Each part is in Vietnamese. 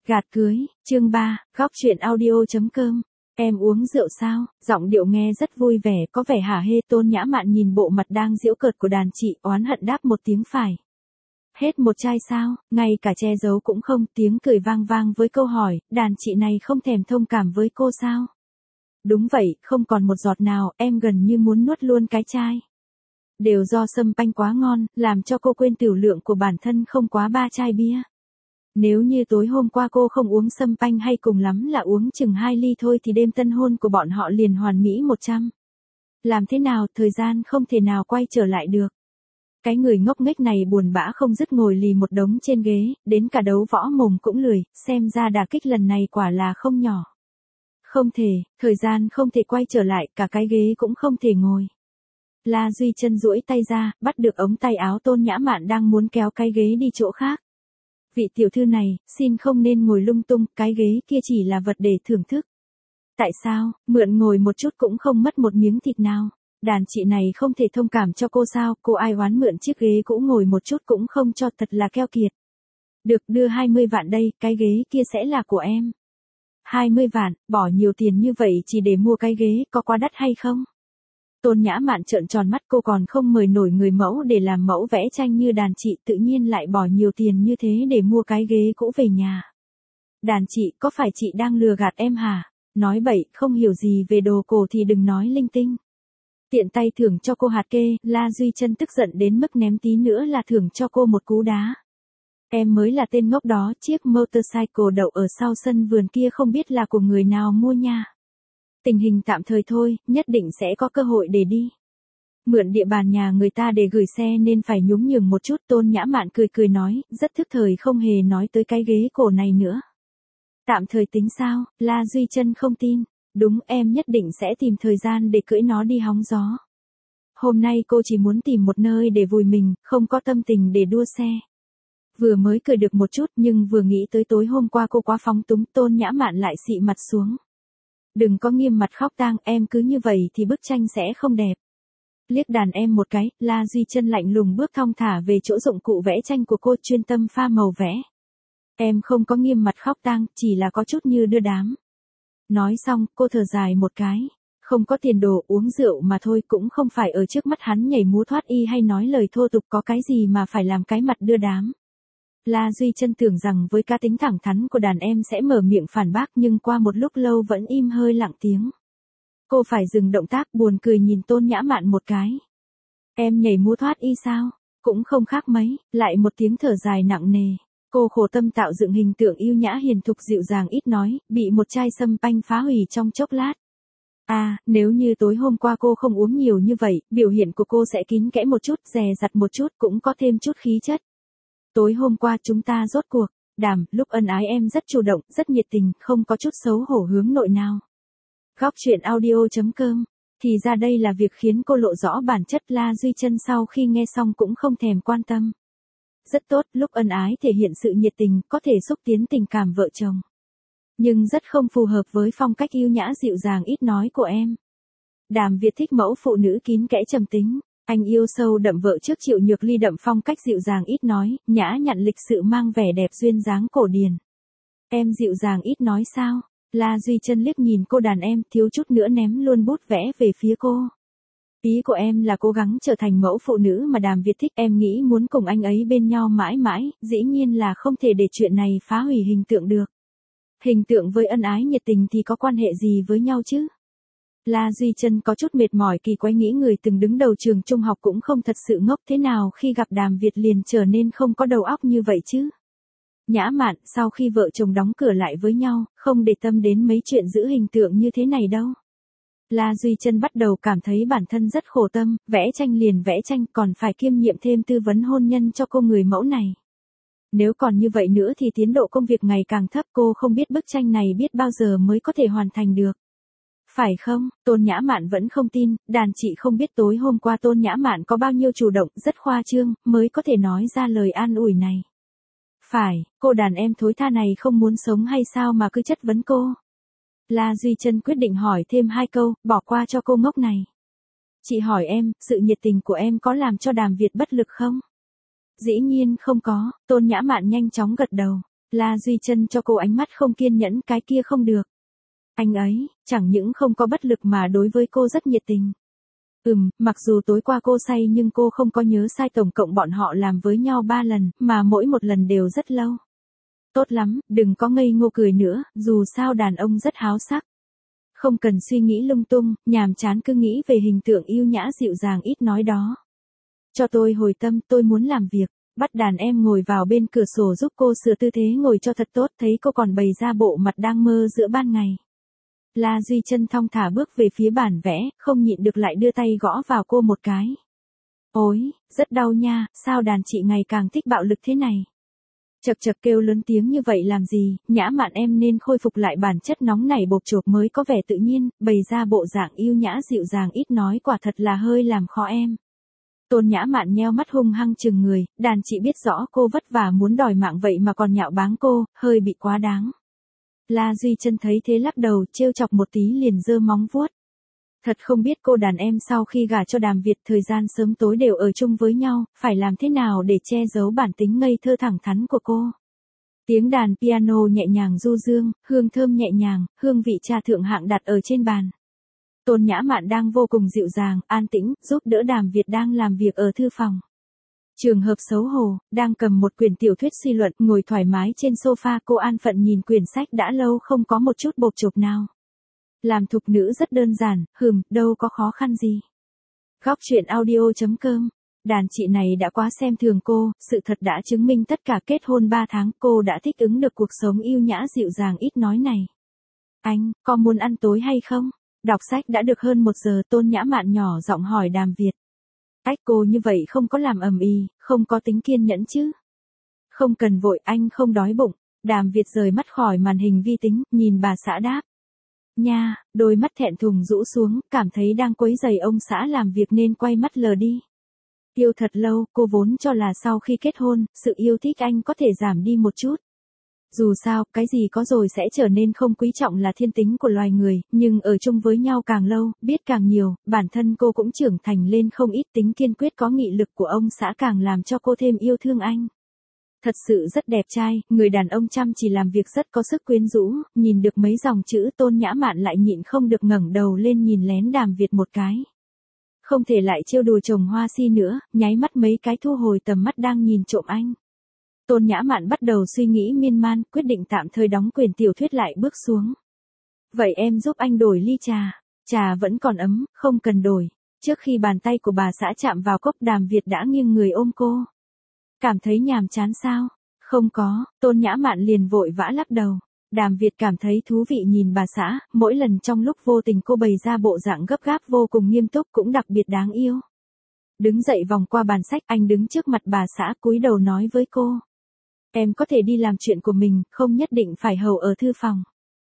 Gạt cưới, chương 3, góc chuyện audio.com. Em uống rượu sao? Giọng điệu nghe rất vui vẻ, có vẻ hả hê. Tôn Nhã Mạn nhìn bộ mặt đang giễu cợt của đàn chị, oán hận đáp một tiếng phải. Hết một chai sao? Ngay cả che giấu cũng không. Tiếng cười vang vang với câu hỏi, đàn chị này không thèm thông cảm với cô sao? Đúng vậy, không còn một giọt nào, em gần như muốn nuốt luôn cái chai. Đều do sâm panh quá ngon, làm cho cô quên tiểu lượng của bản thân không quá 3 chai bia. Nếu như tối hôm qua cô không uống sâm panh hay cùng lắm là uống chừng 2 ly thôi thì đêm tân hôn của bọn họ liền hoàn mỹ 100. Làm thế nào, thời gian không thể nào quay trở lại được. Cái người ngốc nghếch này buồn bã không dứt ngồi lì một đống trên ghế, đến cả đấu võ mồm cũng lười, xem ra đả kích lần này quả là không nhỏ. Không thể, thời gian không thể quay trở lại, cả cái ghế cũng không thể ngồi. La Duy Chân duỗi tay ra, bắt được ống tay áo Tôn Nhã Mạn đang muốn kéo cái ghế đi chỗ khác. Vị tiểu thư này, xin không nên ngồi lung tung, cái ghế kia chỉ là vật để thưởng thức. Tại sao, mượn ngồi một chút cũng không mất một miếng thịt nào. Đàn chị này không thể thông cảm cho cô sao, cô ai oán mượn chiếc ghế cũ ngồi một chút cũng không cho, thật là keo kiệt. Được, đưa 20 vạn đây, cái ghế kia sẽ là của em. 20 vạn, bỏ nhiều tiền như vậy chỉ để mua cái ghế, có quá đắt hay không? Tôn Nhã Mạn trợn tròn mắt, cô còn không mời nổi người mẫu để làm mẫu vẽ tranh như đàn chị, tự nhiên lại bỏ nhiều tiền như thế để mua cái ghế cũ về nhà. Đàn chị, có phải chị đang lừa gạt em hả? Nói bậy, không hiểu gì về đồ cổ thì đừng nói linh tinh. Tiện tay thưởng cho cô hạt kê, La Duy Chân tức giận đến mức ném tí nữa là thưởng cho cô một cú đá. Em mới là tên ngốc đó, chiếc motorcycle đậu ở sau sân vườn kia không biết là của người nào mua nha. Tình hình tạm thời thôi, nhất định sẽ có cơ hội để đi. Mượn địa bàn nhà người ta để gửi xe nên phải nhún nhường một chút. Tôn Nhã Mạn cười cười nói, rất thức thời, không hề nói tới cái ghế cổ này nữa. Tạm thời tính sao? La Duy Chân không tin. Đúng, em nhất định sẽ tìm thời gian để cưỡi nó đi hóng gió. Hôm nay cô chỉ muốn tìm một nơi để vùi mình, không có tâm tình để đua xe. Vừa mới cười được một chút nhưng vừa nghĩ tới tối hôm qua cô quá phóng túng, Tôn Nhã Mạn lại xị mặt xuống. Đừng có nghiêm mặt khóc tang, em cứ như vậy thì bức tranh sẽ không đẹp. Liếc đàn em một cái, La Duy Chân lạnh lùng bước thong thả về chỗ dụng cụ vẽ tranh của cô, chuyên tâm pha màu vẽ. Em không có nghiêm mặt khóc tang, chỉ là có chút như đưa đám. Nói xong, cô thở dài một cái. Không có tiền đồ, uống rượu mà thôi, cũng không phải ở trước mắt hắn nhảy múa thoát y hay nói lời thô tục, có cái gì mà phải làm cái mặt đưa đám. La Duy Chân tưởng rằng với cá tính thẳng thắn của đàn em sẽ mở miệng phản bác, nhưng qua một lúc lâu vẫn im hơi lặng tiếng. Cô phải dừng động tác, buồn cười nhìn Tôn Nhã Mạn một cái. Em nhảy múa thoát y sao? Cũng không khác mấy, lại một tiếng thở dài nặng nề. Cô khổ tâm tạo dựng hình tượng yêu nhã hiền thục dịu dàng ít nói, bị một chai sâm panh phá hủy trong chốc lát. À, nếu như tối hôm qua cô không uống nhiều như vậy, biểu hiện của cô sẽ kín kẽ một chút, dè dặt một chút, cũng có thêm chút khí chất. Tối hôm qua chúng ta rốt cuộc, lúc ân ái em rất chủ động, rất nhiệt tình, không có chút xấu hổ hướng nội nào. Góc chuyện audio.com. Thì ra đây là việc khiến cô lộ rõ bản chất. La Duy Chân sau khi nghe xong cũng không thèm quan tâm. Rất tốt, lúc ân ái thể hiện sự nhiệt tình, có thể xúc tiến tình cảm vợ chồng. Nhưng rất không phù hợp với phong cách yêu nhã dịu dàng ít nói của em. Đàm Việt thích mẫu phụ nữ kín kẽ trầm tính. Anh yêu sâu đậm vợ trước Triệu Nhược Ly đậm phong cách dịu dàng ít nói, nhã nhặn lịch sự mang vẻ đẹp duyên dáng cổ điển. Em dịu dàng ít nói sao? La Duy Chân liếc nhìn cô đàn em, thiếu chút nữa ném luôn bút vẽ về phía cô. Ý của em là cố gắng trở thành mẫu phụ nữ mà Đàm Việt thích, em nghĩ muốn cùng anh ấy bên nhau mãi mãi, dĩ nhiên là không thể để chuyện này phá hủy hình tượng được. Hình tượng với ân ái nhiệt tình thì có quan hệ gì với nhau chứ? La Duy Chân có chút mệt mỏi, kỳ quái nghĩ người từng đứng đầu trường trung học cũng không thật sự ngốc thế nào khi gặp Đàm Việt liền trở nên không có đầu óc như vậy chứ. Nhã Mạn, sau khi vợ chồng đóng cửa lại với nhau, không để tâm đến mấy chuyện giữ hình tượng như thế này đâu. La Duy Chân bắt đầu cảm thấy bản thân rất khổ tâm, vẽ tranh liền vẽ tranh, còn phải kiêm nhiệm thêm tư vấn hôn nhân cho cô người mẫu này. Nếu còn như vậy nữa thì tiến độ công việc ngày càng thấp, cô không biết bức tranh này biết bao giờ mới có thể hoàn thành được. Phải không? Tôn Nhã Mạn vẫn không tin, đàn chị không biết tối hôm qua Tôn Nhã Mạn có bao nhiêu chủ động, rất khoa trương, mới có thể nói ra lời an ủi này. Phải, cô đàn em thối tha này không muốn sống hay sao mà cứ chất vấn cô? La Duy Chân quyết định hỏi thêm 2 câu, bỏ qua cho cô ngốc này. Chị hỏi em, sự nhiệt tình của em có làm cho Đàm Việt bất lực không? Dĩ nhiên không có, Tôn Nhã Mạn nhanh chóng gật đầu. La Duy Chân cho cô ánh mắt không kiên nhẫn, cái kia không được. Anh ấy, chẳng những không có bất lực mà đối với cô rất nhiệt tình. Mặc dù tối qua cô say nhưng cô không có nhớ sai, tổng cộng bọn họ làm với nhau 3 lần, mà mỗi một lần đều rất lâu. Tốt lắm, đừng có ngây ngô cười nữa, dù sao đàn ông rất háo sắc. Không cần suy nghĩ lung tung, nhàm chán cứ nghĩ về hình tượng yêu nhã dịu dàng ít nói đó. Cho tôi hồi tâm, tôi muốn làm việc. Bắt đàn em ngồi vào bên cửa sổ giúp cô sửa tư thế ngồi cho thật tốt, thấy cô còn bày ra bộ mặt đang mơ giữa ban ngày. La Duy Chân thong thả bước về phía bản vẽ, không nhịn được lại đưa tay gõ vào cô một cái. Ôi, rất đau nha, sao đàn chị ngày càng thích bạo lực thế này? Chật chật kêu lớn tiếng như vậy làm gì, Nhã Mạn em nên khôi phục lại bản chất nóng nảy bộp chộp mới có vẻ tự nhiên, bày ra bộ dạng yêu nhã dịu dàng ít nói quả thật là hơi làm khó em. Tôn Nhã Mạn nheo mắt hung hăng chừng người, đàn chị biết rõ cô vất vả muốn đòi mạng vậy mà còn nhạo báng cô, hơi bị quá đáng. La Duy Chân thấy thế lắc đầu, trêu chọc một tí liền giơ móng vuốt. Thật không biết cô đàn em sau khi gả cho Đàm Việt thời gian sớm tối đều ở chung với nhau, phải làm thế nào để che giấu bản tính ngây thơ thẳng thắn của cô. Tiếng đàn piano nhẹ nhàng du dương, hương thơm nhẹ nhàng, hương vị trà thượng hạng đặt ở trên bàn. Tôn Nhã Mạn đang vô cùng dịu dàng, an tĩnh, giúp đỡ Đàm Việt đang làm việc ở thư phòng. Trường hợp xấu hổ, đang cầm một quyển tiểu thuyết suy luận, ngồi thoải mái trên sofa, cô an phận nhìn quyển sách đã lâu không có một chút bộp chộp nào. Làm thục nữ rất đơn giản, đâu có khó khăn gì. Góc truyện audio.com. Đàn chị này đã quá xem thường cô, sự thật đã chứng minh tất cả, kết hôn 3 tháng cô đã thích ứng được cuộc sống yêu nhã dịu dàng ít nói này. Anh, có muốn ăn tối hay không? Đọc sách đã được hơn 1 giờ, Tôn Nhã Mạn nhỏ giọng hỏi Đàm Việt. Cô như vậy không có làm ầm ĩ, không có tính kiên nhẫn chứ? Không cần vội, anh không đói bụng. Đàm Việt rời mắt khỏi màn hình vi tính, nhìn bà xã đáp. Nha, đôi mắt thẹn thùng rũ xuống, cảm thấy đang quấy rầy ông xã làm việc nên quay mắt lờ đi. Yêu thật lâu, cô vốn cho là sau khi kết hôn, sự yêu thích anh có thể giảm đi một chút. Dù sao, cái gì có rồi sẽ trở nên không quý trọng là thiên tính của loài người, nhưng ở chung với nhau càng lâu, biết càng nhiều, bản thân cô cũng trưởng thành lên không ít, tính kiên quyết có nghị lực của ông xã càng làm cho cô thêm yêu thương anh. Thật sự rất đẹp trai, người đàn ông chăm chỉ làm việc rất có sức quyến rũ, nhìn được mấy dòng chữ Tôn Nhã Mạn lại nhịn không được ngẩng đầu lên nhìn lén Đàm Việt một cái. Không thể lại trêu đùa chồng hoa si nữa, nháy mắt mấy cái thu hồi tầm mắt đang nhìn trộm anh. Tôn Nhã Mạn bắt đầu suy nghĩ miên man, quyết định tạm thời đóng quyển tiểu thuyết lại bước xuống. Vậy em giúp anh đổi ly trà. Trà vẫn còn ấm, không cần đổi. Trước khi bàn tay của bà xã chạm vào cốc, Đàm Việt đã nghiêng người ôm cô. Cảm thấy nhàm chán sao? Không có, Tôn Nhã Mạn liền vội vã lắc đầu. Đàm Việt cảm thấy thú vị nhìn bà xã, mỗi lần trong lúc vô tình cô bày ra bộ dạng gấp gáp vô cùng nghiêm túc cũng đặc biệt đáng yêu. Đứng dậy vòng qua bàn sách, anh đứng trước mặt bà xã cúi đầu nói với cô. Em có thể đi làm chuyện của mình, không nhất định phải hầu ở thư phòng.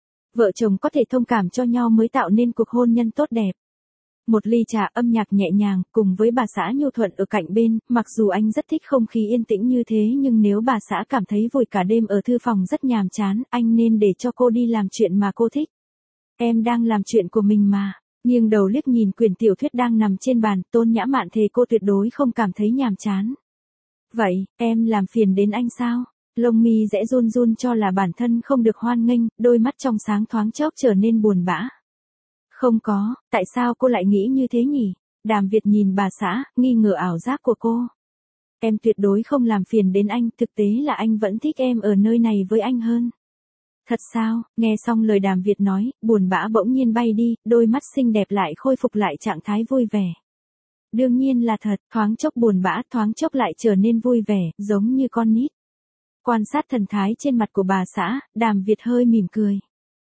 Vợ chồng có thể thông cảm cho nhau mới tạo nên cuộc hôn nhân tốt đẹp. Một ly trà, âm nhạc nhẹ nhàng, cùng với bà xã nhu thuận ở cạnh bên, mặc dù anh rất thích không khí yên tĩnh như thế nhưng nếu bà xã cảm thấy vùi cả đêm ở thư phòng rất nhàm chán, anh nên để cho cô đi làm chuyện mà cô thích. Em đang làm chuyện của mình mà. Nghiêng đầu liếc nhìn quyển tiểu thuyết đang nằm trên bàn, Tôn Nhã Mạn thề cô tuyệt đối không cảm thấy nhàm chán. Vậy, em làm phiền đến anh sao? Lông mi rẽ run run cho là bản thân không được hoan nghênh, đôi mắt trong sáng thoáng chốc trở nên buồn bã. Không có, tại sao cô lại nghĩ như thế nhỉ? Đàm Việt nhìn bà xã, nghi ngờ ảo giác của cô. Em tuyệt đối không làm phiền đến anh, thực tế là anh vẫn thích em ở nơi này với anh hơn. Thật sao? Nghe xong lời Đàm Việt nói, buồn bã bỗng nhiên bay đi, đôi mắt xinh đẹp lại khôi phục lại trạng thái vui vẻ. Đương nhiên là thật, thoáng chốc buồn bã, thoáng chốc lại trở nên vui vẻ, giống như con nít. Quan sát thần thái trên mặt của bà xã, Đàm Việt hơi mỉm cười.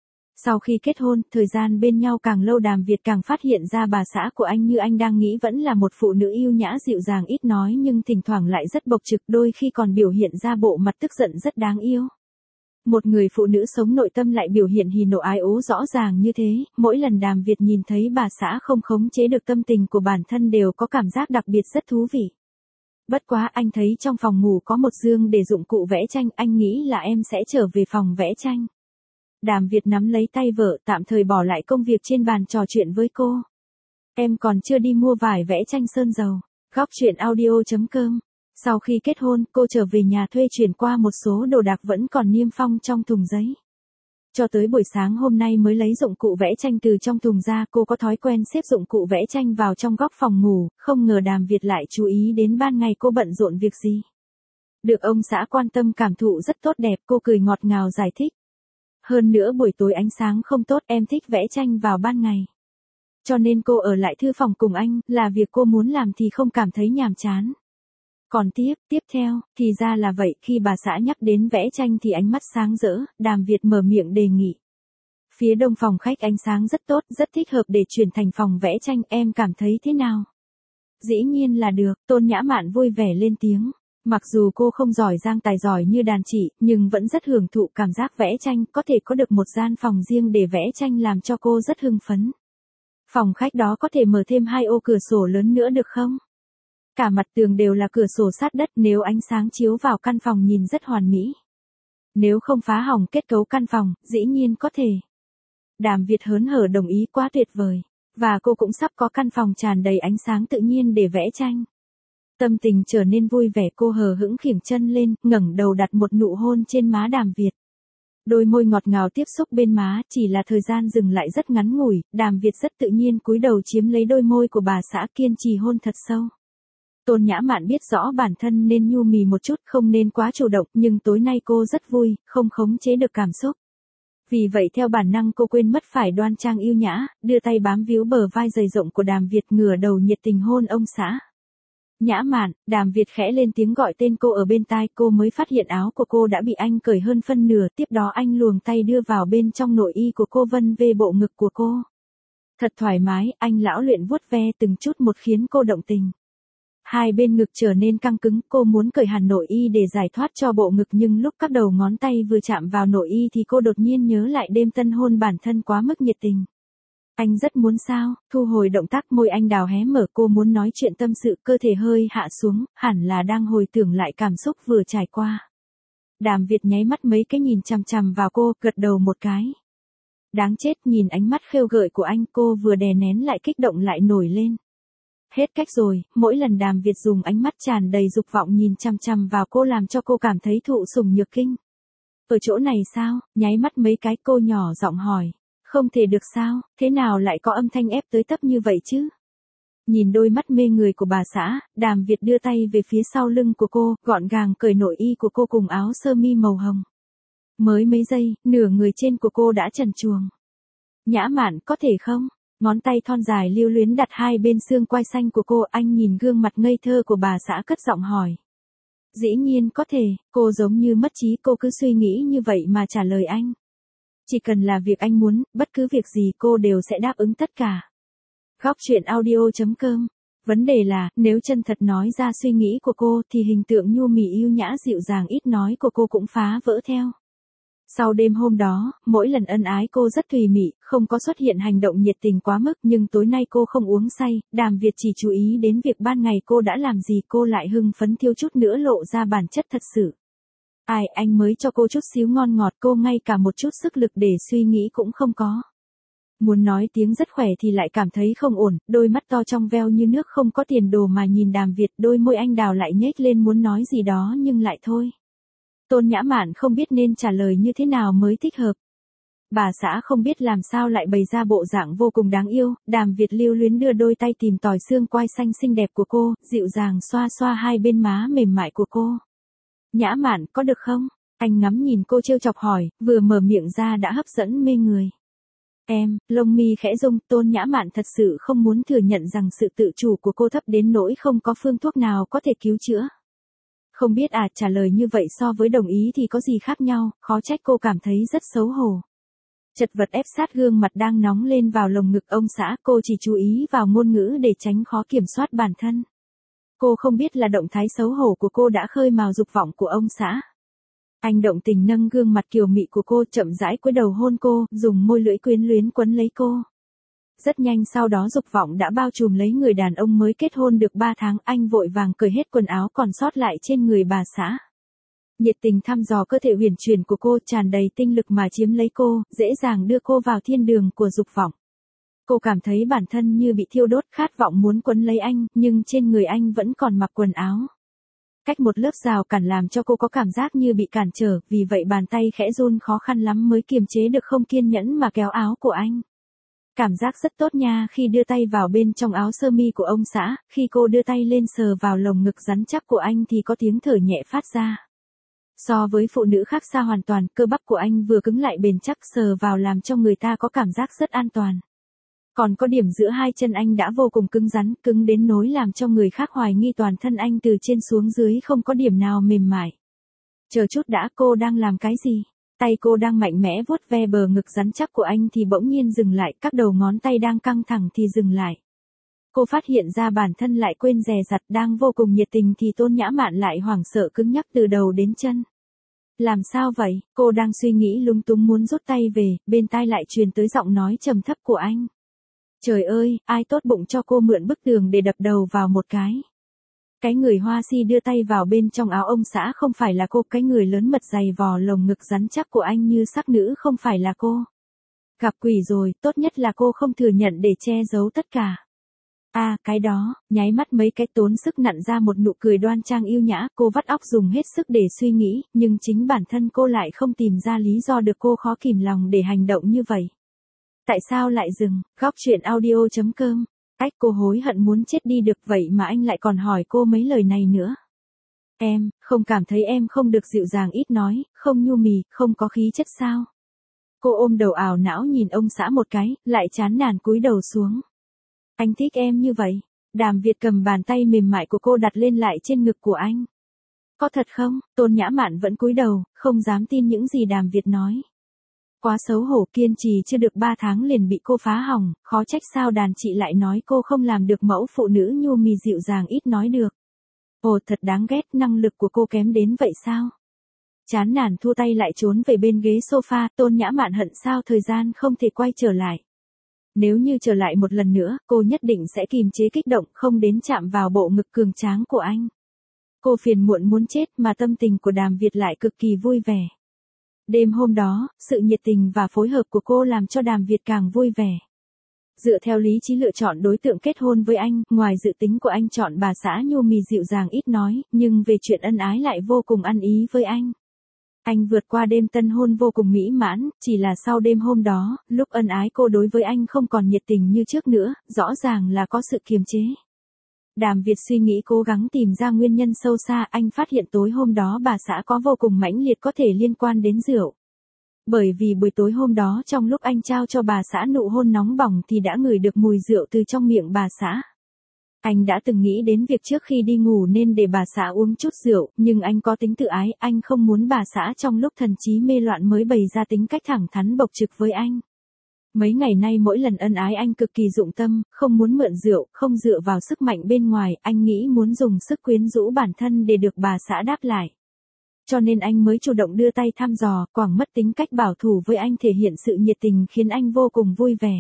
Sau khi kết hôn, thời gian bên nhau càng lâu, Đàm Việt càng phát hiện ra bà xã của anh như anh đang nghĩ vẫn là một phụ nữ yêu nhã dịu dàng ít nói nhưng thỉnh thoảng lại rất bộc trực, đôi khi còn biểu hiện ra bộ mặt tức giận rất đáng yêu. Một người phụ nữ sống nội tâm lại biểu hiện hỉ nộ ái ố rõ ràng như thế, mỗi lần Đàm Việt nhìn thấy bà xã không khống chế được tâm tình của bản thân đều có cảm giác đặc biệt rất thú vị. Bất quá anh thấy trong phòng ngủ có một giường để dụng cụ vẽ tranh, anh nghĩ là em sẽ trở về phòng vẽ tranh. Đàm Việt nắm lấy tay vợ, tạm thời bỏ lại công việc trên bàn trò chuyện với cô. Em còn chưa đi mua vải vẽ tranh sơn dầu. Góc truyện audio.com Sau khi kết hôn, cô trở về nhà thuê chuyển qua một số đồ đạc vẫn còn niêm phong trong thùng giấy. Cho tới buổi sáng hôm nay mới lấy dụng cụ vẽ tranh từ trong thùng ra, cô có thói quen xếp dụng cụ vẽ tranh vào trong góc phòng ngủ, không ngờ Đàm Việt lại chú ý đến ban ngày cô bận rộn việc gì. Được ông xã quan tâm cảm thụ rất tốt đẹp, cô cười ngọt ngào giải thích. Hơn nữa buổi tối ánh sáng không tốt, em thích vẽ tranh vào ban ngày. Cho nên cô ở lại thư phòng cùng anh, là việc cô muốn làm thì không cảm thấy nhàm chán. Còn tiếp theo, thì ra là vậy, khi bà xã nhắc đến vẽ tranh thì ánh mắt sáng rỡ, Đàm Việt mở miệng đề nghị. Phía đông phòng khách ánh sáng rất tốt, rất thích hợp để chuyển thành phòng vẽ tranh, em cảm thấy thế nào? Dĩ nhiên là được, Tôn Nhã Mạn vui vẻ lên tiếng. Mặc dù cô không giỏi giang tài giỏi như đàn chị, nhưng vẫn rất hưởng thụ cảm giác vẽ tranh, có thể có được một gian phòng riêng để vẽ tranh làm cho cô rất hưng phấn. Phòng khách đó có thể mở thêm 2 ô cửa sổ lớn nữa được không? Cả mặt tường đều là cửa sổ sát đất, nếu ánh sáng chiếu vào căn phòng nhìn rất hoàn mỹ. Nếu không phá hỏng kết cấu căn phòng, dĩ nhiên có thể. Đàm Việt hớn hở đồng ý, quá tuyệt vời. Và cô cũng sắp có căn phòng tràn đầy ánh sáng tự nhiên để vẽ tranh. Tâm tình trở nên vui vẻ, cô hờ hững khiểng chân lên, ngẩng đầu đặt một nụ hôn trên má Đàm Việt. Đôi môi ngọt ngào tiếp xúc bên má, chỉ là thời gian dừng lại rất ngắn ngủi, Đàm Việt rất tự nhiên cúi đầu chiếm lấy đôi môi của bà xã, kiên trì hôn thật sâu. Tôn Nhã Mạn biết rõ bản thân nên nhu mì một chút, không nên quá chủ động, nhưng tối nay cô rất vui, không khống chế được cảm xúc. Vì vậy theo bản năng cô quên mất phải đoan trang yêu nhã, đưa tay bám víu bờ vai dày rộng của Đàm Việt, ngửa đầu nhiệt tình hôn ông xã. Nhã Mạn, Đàm Việt khẽ lên tiếng gọi tên cô ở bên tai, cô mới phát hiện áo của cô đã bị anh cởi hơn phân nửa, tiếp đó anh luồng tay đưa vào bên trong nội y của cô, vân vê bộ ngực của cô. Thật thoải mái, anh lão luyện vuốt ve từng chút một khiến cô động tình. Hai bên ngực trở nên căng cứng, cô muốn cởi hẳn nội y để giải thoát cho bộ ngực, nhưng lúc các đầu ngón tay vừa chạm vào nội y thì cô đột nhiên nhớ lại đêm tân hôn bản thân quá mức nhiệt tình. Anh rất muốn sao? Thu hồi động tác, môi anh đào hé mở, cô muốn nói chuyện tâm sự, cơ thể hơi hạ xuống, hẳn là đang hồi tưởng lại cảm xúc vừa trải qua. Đàm Việt nháy mắt mấy cái nhìn chằm chằm vào cô, gật đầu một cái. Đáng chết, nhìn ánh mắt khêu gợi của anh, cô vừa đè nén lại kích động lại nổi lên. Hết cách rồi, mỗi lần Đàm Việt dùng ánh mắt tràn đầy dục vọng nhìn chằm chằm vào cô làm cho cô cảm thấy thụ sủng nhược kinh. Ở chỗ này sao? Nháy mắt mấy cái, cô nhỏ giọng hỏi. Không thể được sao, thế nào lại có âm thanh ép tới tấp như vậy chứ? Nhìn đôi mắt mê người của bà xã, Đàm Việt đưa tay về phía sau lưng của cô, gọn gàng cởi nội y của cô cùng áo sơ mi màu hồng. Mới mấy giây, nửa người trên của cô đã trần truồng. Nhã Mạn, có thể không? Ngón tay thon dài lưu luyến đặt hai bên xương quai xanh của cô, anh nhìn gương mặt ngây thơ của bà xã cất giọng hỏi. Dĩ nhiên có thể, cô giống như mất trí, cô cứ suy nghĩ như vậy mà trả lời anh. Chỉ cần là việc anh muốn, bất cứ việc gì cô đều sẽ đáp ứng tất cả. Góc truyện audio.com. Vấn đề là, nếu chân thật nói ra suy nghĩ của cô thì hình tượng nhu mì yêu nhã dịu dàng ít nói của cô cũng phá vỡ theo. Sau đêm hôm đó, mỗi lần ân ái cô rất tùy mị, không có xuất hiện hành động nhiệt tình quá mức, nhưng tối nay cô không uống say, Đàm Việt chỉ chú ý đến việc ban ngày cô đã làm gì, cô lại hưng phấn thiếu chút nữa lộ ra bản chất thật sự. Ai, anh mới cho cô chút xíu ngon ngọt, cô ngay cả một chút sức lực để suy nghĩ cũng không có. Muốn nói tiếng rất khỏe thì lại cảm thấy không ổn, đôi mắt to trong veo như nước không có tiền đồ mà nhìn Đàm Việt, đôi môi anh đào lại nhếch lên muốn nói gì đó nhưng lại thôi. Tôn Nhã Mạn không biết nên trả lời như thế nào mới thích hợp. Bà xã không biết làm sao lại bày ra bộ dạng vô cùng đáng yêu, Đàm Việt lưu luyến đưa đôi tay tìm tòi xương quai xanh xinh đẹp của cô, dịu dàng xoa xoa hai bên má mềm mại của cô. Nhã Mạn, có được không? Anh ngắm nhìn cô trêu chọc hỏi, vừa mở miệng ra đã hấp dẫn mê người. Em, lông mi khẽ rung, Tôn Nhã Mạn thật sự không muốn thừa nhận rằng sự tự chủ của cô thấp đến nỗi không có phương thuốc nào có thể cứu chữa. Không biết trả lời như vậy so với đồng ý thì có gì khác nhau, khó trách cô cảm thấy rất xấu hổ. Chật vật ép sát gương mặt đang nóng lên vào lồng ngực ông xã, cô chỉ chú ý vào ngôn ngữ để tránh khó kiểm soát bản thân. Cô không biết là động thái xấu hổ của cô đã khơi mào dục vọng của ông xã. Anh động tình nâng gương mặt kiều mị của cô, chậm rãi cúi đầu hôn cô, dùng môi lưỡi quyến luyến quấn lấy cô. Rất nhanh sau đó dục vọng đã bao trùm lấy người đàn ông mới kết hôn được 3 tháng, anh vội vàng cởi hết quần áo còn sót lại trên người bà xã. Nhiệt tình thăm dò cơ thể huyền chuyển của cô, tràn đầy tinh lực mà chiếm lấy cô, dễ dàng đưa cô vào thiên đường của dục vọng. Cô cảm thấy bản thân như bị thiêu đốt, khát vọng muốn quấn lấy anh, nhưng trên người anh vẫn còn mặc quần áo. cách một lớp rào cản làm cho cô có cảm giác như bị cản trở, vì vậy bàn tay khẽ run khó khăn lắm mới kiềm chế được không kiên nhẫn mà kéo áo của anh. Cảm giác rất tốt nha, khi đưa tay vào bên trong áo sơ mi của ông xã, khi cô đưa tay lên sờ vào lồng ngực rắn chắc của anh thì có tiếng thở nhẹ phát ra. So với phụ nữ khác xa hoàn toàn, cơ bắp của anh vừa cứng lại bền chắc, sờ vào làm cho người ta có cảm giác rất an toàn. Còn có điểm giữa hai chân anh đã vô cùng cứng rắn, cứng đến nỗi làm cho người khác hoài nghi toàn thân anh từ trên xuống dưới không có điểm nào mềm mại. Chờ chút đã, cô đang làm cái gì? Tay cô đang mạnh mẽ vuốt ve bờ ngực rắn chắc của anh thì bỗng nhiên dừng lại, các đầu ngón tay đang căng thẳng thì dừng lại. Cô phát hiện ra bản thân lại quên dè dặt, đang vô cùng nhiệt tình thì Tôn Nhã Mạn lại hoảng sợ cứng nhắc từ đầu đến chân. Làm sao vậy? Cô đang suy nghĩ lung tung muốn rút tay về, bên tai lại truyền tới giọng nói trầm thấp của anh. Trời ơi, ai tốt bụng cho cô mượn bức tường để đập đầu vào một cái. Cái người Hoa Si đưa tay vào bên trong áo ông xã không phải là cô, cái người lớn mật dày vò lồng ngực rắn chắc của anh như sắc nữ không phải là cô. Gặp quỷ rồi, tốt nhất là cô không thừa nhận để che giấu tất cả. Cái đó, nháy mắt mấy cái tốn sức nặn ra một nụ cười đoan trang yêu nhã, cô vắt óc dùng hết sức để suy nghĩ, nhưng chính bản thân cô lại không tìm ra lý do được cô khó kìm lòng để hành động như vậy. Tại sao lại dừng? Góc truyện audio.com. Cô hối hận muốn chết đi được, vậy mà anh lại còn hỏi cô mấy lời này nữa. Em, không cảm thấy em không được dịu dàng ít nói, không nhu mì, không có khí chất sao? Cô ôm đầu ảo não nhìn ông xã một cái, lại chán nản cúi đầu xuống. Anh thích em như vậy. Đàm Việt cầm bàn tay mềm mại của cô đặt lên lại trên ngực của anh. Có thật không? Tôn Nhã Mạn vẫn cúi đầu, không dám tin những gì Đàm Việt nói. Quá xấu hổ, kiên trì chưa được 3 tháng liền bị cô phá hỏng, khó trách sao đàn chị lại nói cô không làm được mẫu phụ nữ nhu mì dịu dàng ít nói được. Ồ, thật đáng ghét, năng lực của cô kém đến vậy sao? Chán nản thua tay lại trốn về bên ghế sofa, Tôn Nhã Mạn hận sao thời gian không thể quay trở lại. Nếu như trở lại một lần nữa, cô nhất định sẽ kìm chế kích động, không đến chạm vào bộ ngực cường tráng của anh. Cô phiền muộn muốn chết mà tâm tình của Đàm Việt lại cực kỳ vui vẻ. Đêm hôm đó, sự nhiệt tình và phối hợp của cô làm cho Đàm Việt càng vui vẻ. Dựa theo lý trí lựa chọn đối tượng kết hôn với anh, ngoài dự tính của anh chọn bà xã nhu mì dịu dàng ít nói, nhưng về chuyện ân ái lại vô cùng ăn ý với anh. Anh vượt qua đêm tân hôn vô cùng mỹ mãn, chỉ là sau đêm hôm đó, lúc ân ái cô đối với anh không còn nhiệt tình như trước nữa, rõ ràng là có sự kiềm chế. Đàm Việt suy nghĩ cố gắng tìm ra nguyên nhân sâu xa, anh phát hiện tối hôm đó bà xã có vô cùng mãnh liệt có thể liên quan đến rượu. Bởi vì buổi tối hôm đó trong lúc anh trao cho bà xã nụ hôn nóng bỏng thì đã ngửi được mùi rượu từ trong miệng bà xã. Anh đã từng nghĩ đến việc trước khi đi ngủ nên để bà xã uống chút rượu, nhưng anh có tính tự ái, anh không muốn bà xã trong lúc thần trí mê loạn mới bày ra tính cách thẳng thắn bộc trực với anh. Mấy ngày nay mỗi lần ân ái anh cực kỳ dụng tâm, không muốn mượn rượu, không dựa vào sức mạnh bên ngoài, anh nghĩ muốn dùng sức quyến rũ bản thân để được bà xã đáp lại. Cho nên anh mới chủ động đưa tay thăm dò, quẳng mất tính cách bảo thủ với anh thể hiện sự nhiệt tình khiến anh vô cùng vui vẻ.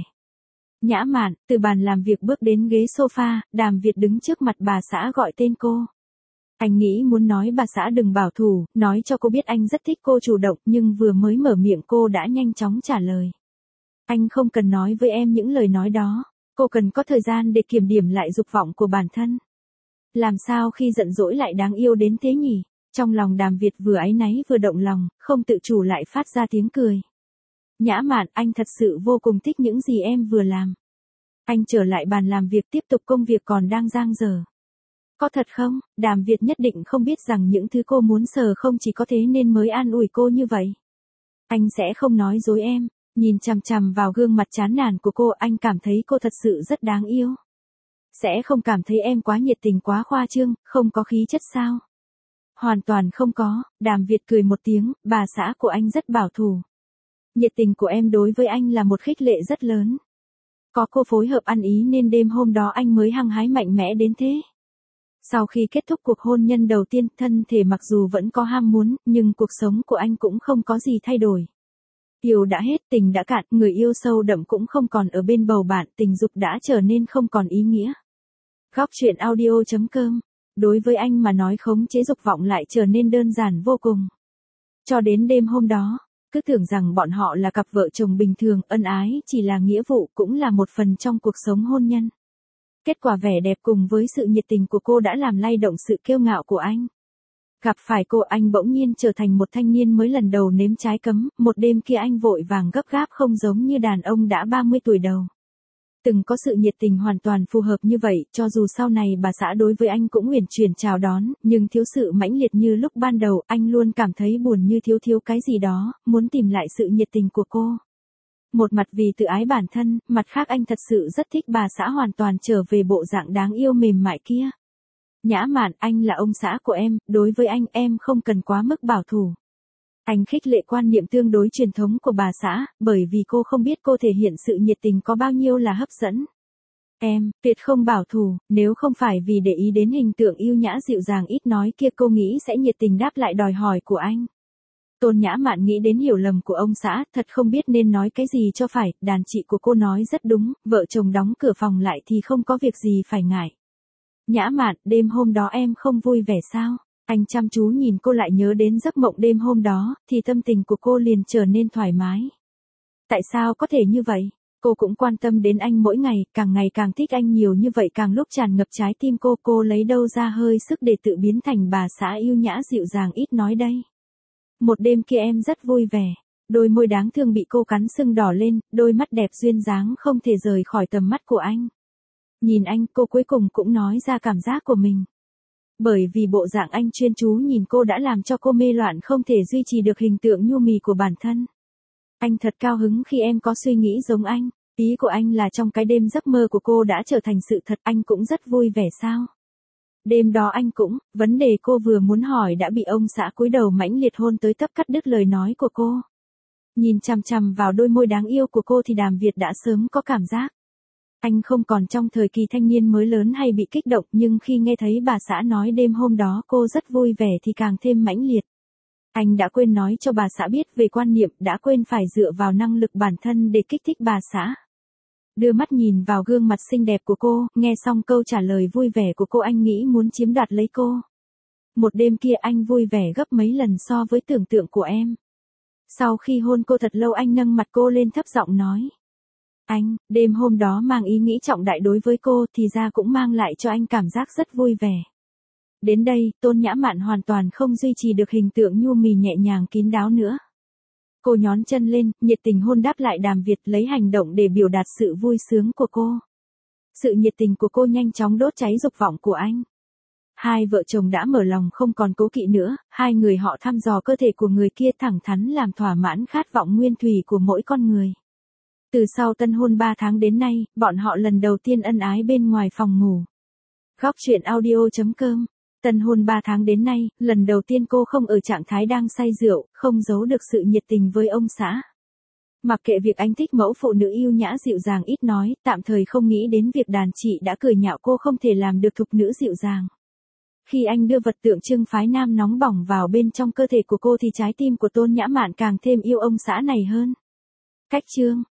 Nhã Mạn, từ bàn làm việc bước đến ghế sofa, Đàm Việt đứng trước mặt bà xã gọi tên cô. Anh nghĩ muốn nói bà xã đừng bảo thủ, nói cho cô biết anh rất thích cô chủ động, nhưng vừa mới mở miệng cô đã nhanh chóng trả lời. Anh không cần nói với em những lời nói đó, cô cần có thời gian để kiểm điểm lại dục vọng của bản thân. Làm sao khi giận dỗi lại đáng yêu đến thế nhỉ? Trong lòng Đàm Việt vừa áy náy vừa động lòng, không tự chủ lại phát ra tiếng cười. Nhã Mạn, anh thật sự vô cùng thích những gì em vừa làm. Anh trở lại bàn làm việc tiếp tục công việc còn đang dang dở. Có thật không? Đàm Việt nhất định không biết rằng những thứ cô muốn sờ không chỉ có thế nên mới an ủi cô như vậy. Anh sẽ không nói dối em. Nhìn chằm chằm vào gương mặt chán nản của cô, anh cảm thấy cô thật sự rất đáng yêu. Sẽ không cảm thấy em quá nhiệt tình quá khoa trương, không có khí chất sao? Hoàn toàn không có, Đàm Việt cười một tiếng, bà xã của anh rất bảo thủ. Nhiệt tình của em đối với anh là một khích lệ rất lớn. Có cô phối hợp ăn ý nên đêm hôm đó anh mới hăng hái mạnh mẽ đến thế. Sau khi kết thúc cuộc hôn nhân đầu tiên, thân thể mặc dù vẫn có ham muốn, nhưng cuộc sống của anh cũng không có gì thay đổi. Yêu đã hết, tình đã cạn, người yêu sâu đậm cũng không còn ở bên bầu bạn, tình dục đã trở nên không còn ý nghĩa. Góc truyện audio.com. Đối với anh mà nói khống chế dục vọng lại trở nên đơn giản vô cùng. Cho đến đêm hôm đó, cứ tưởng rằng bọn họ là cặp vợ chồng bình thường, ân ái chỉ là nghĩa vụ, cũng là một phần trong cuộc sống hôn nhân. Kết quả vẻ đẹp cùng với sự nhiệt tình của cô đã làm lay động sự kiêu ngạo của anh. Gặp phải cô anh bỗng nhiên trở thành một thanh niên mới lần đầu nếm trái cấm, một đêm kia anh vội vàng gấp gáp không giống như đàn ông đã 30 tuổi đầu. Từng có sự nhiệt tình hoàn toàn phù hợp như vậy, cho dù sau này bà xã đối với anh cũng uyển chuyển chào đón, nhưng thiếu sự mãnh liệt như lúc ban đầu, anh luôn cảm thấy buồn như thiếu cái gì đó, muốn tìm lại sự nhiệt tình của cô. Một mặt vì tự ái bản thân, mặt khác anh thật sự rất thích bà xã hoàn toàn trở về bộ dạng đáng yêu mềm mại kia. Nhã Mạn, anh là ông xã của em, đối với anh em không cần quá mức bảo thủ. Anh khích lệ quan niệm tương đối truyền thống của bà xã, bởi vì cô không biết cô thể hiện sự nhiệt tình có bao nhiêu là hấp dẫn. Em, tuyệt không bảo thủ, nếu không phải vì để ý đến hình tượng yêu nhã dịu dàng ít nói kia cô nghĩ sẽ nhiệt tình đáp lại đòi hỏi của anh. Tôn Nhã Mạn nghĩ đến hiểu lầm của ông xã, thật không biết nên nói cái gì cho phải, đàn chị của cô nói rất đúng, vợ chồng đóng cửa phòng lại thì không có việc gì phải ngại. Nhã Mạn, đêm hôm đó em không vui vẻ sao? Anh chăm chú nhìn cô lại nhớ đến giấc mộng đêm hôm đó, thì tâm tình của cô liền trở nên thoải mái. Tại sao có thể như vậy? Cô cũng quan tâm đến anh mỗi ngày càng thích anh nhiều như vậy càng lúc tràn ngập trái tim cô lấy đâu ra hơi sức để tự biến thành bà xã yêu nhã dịu dàng ít nói đây. Một đêm kia em rất vui vẻ, đôi môi đáng thương bị cô cắn sưng đỏ lên, đôi mắt đẹp duyên dáng không thể rời khỏi tầm mắt của anh. Nhìn anh, cô cuối cùng cũng nói ra cảm giác của mình. Bởi vì bộ dạng anh chuyên chú nhìn cô đã làm cho cô mê loạn không thể duy trì được hình tượng nhu mì của bản thân. Anh thật cao hứng khi em có suy nghĩ giống anh. Ý của anh là trong cái đêm giấc mơ của cô đã trở thành sự thật, anh cũng rất vui vẻ sao? Đêm đó anh cũng, vấn đề cô vừa muốn hỏi đã bị ông xã cúi đầu mãnh liệt hôn tới tấp cắt đứt lời nói của cô. Nhìn chằm chằm vào đôi môi đáng yêu của cô thì Đàm Việt đã sớm có cảm giác. Anh không còn trong thời kỳ thanh niên mới lớn hay bị kích động, nhưng khi nghe thấy bà xã nói đêm hôm đó cô rất vui vẻ thì càng thêm mãnh liệt. Anh đã quên nói cho bà xã biết về quan niệm, đã quên phải dựa vào năng lực bản thân để kích thích bà xã. Đưa mắt nhìn vào gương mặt xinh đẹp của cô, nghe xong câu trả lời vui vẻ của cô anh nghĩ muốn chiếm đoạt lấy cô. Một đêm kia anh vui vẻ gấp mấy lần so với tưởng tượng của em. Sau khi hôn cô thật lâu anh nâng mặt cô lên thấp giọng nói. Anh, đêm hôm đó mang ý nghĩ trọng đại đối với cô thì ra cũng mang lại cho anh cảm giác rất vui vẻ. Đến đây, Tôn Nhã Mạn hoàn toàn không duy trì được hình tượng nhu mì nhẹ nhàng kín đáo nữa. Cô nhón chân lên, nhiệt tình hôn đáp lại Đàm Việt lấy hành động để biểu đạt sự vui sướng của cô. Sự nhiệt tình của cô nhanh chóng đốt cháy dục vọng của anh. Hai vợ chồng đã mở lòng không còn cố kỵ nữa, hai người họ thăm dò cơ thể của người kia thẳng thắn làm thỏa mãn khát vọng nguyên thủy của mỗi con người. Từ sau tân hôn 3 tháng đến nay, bọn họ lần đầu tiên ân ái bên ngoài phòng ngủ. Góc truyện audio.com. Tân hôn 3 tháng đến nay, lần đầu tiên cô không ở trạng thái đang say rượu, không giấu được sự nhiệt tình với ông xã. Mặc kệ việc anh thích mẫu phụ nữ yêu nhã dịu dàng ít nói, tạm thời không nghĩ đến việc đàn chị đã cười nhạo cô không thể làm được thục nữ dịu dàng. Khi anh đưa vật tượng trưng phái nam nóng bỏng vào bên trong cơ thể của cô thì trái tim của Tôn Nhã Mạn càng thêm yêu ông xã này hơn. Cách chương